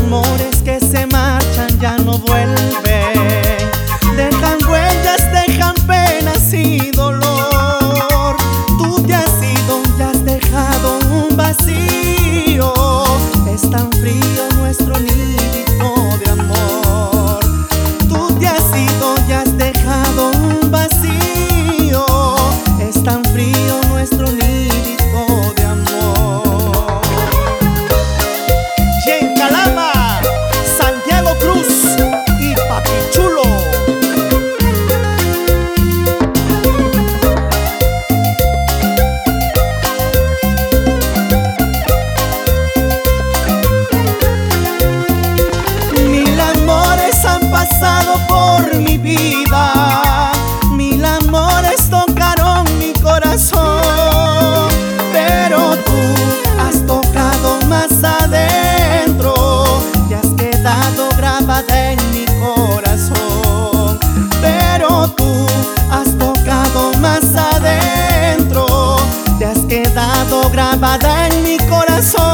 amores que se marchan ya no vuelven. Dejan huellas, dejan penas y dolor. Tú te has ido y has dejado un vacío. Es tan frío nuestro nidito de amor. Tú te has ido y has dejado un vacío. Es tan frío nuestro nidito de amor. Y en Calama, Santiago Cruz y Papi Chulo. Mil amores han pasado por mi vida, mil amores tocaron mi corazón, pero tú has tocado más adentro, te has quedado grabada en mi corazón. Pero tú has tocado más adentro, te has quedado grabada en mi corazón.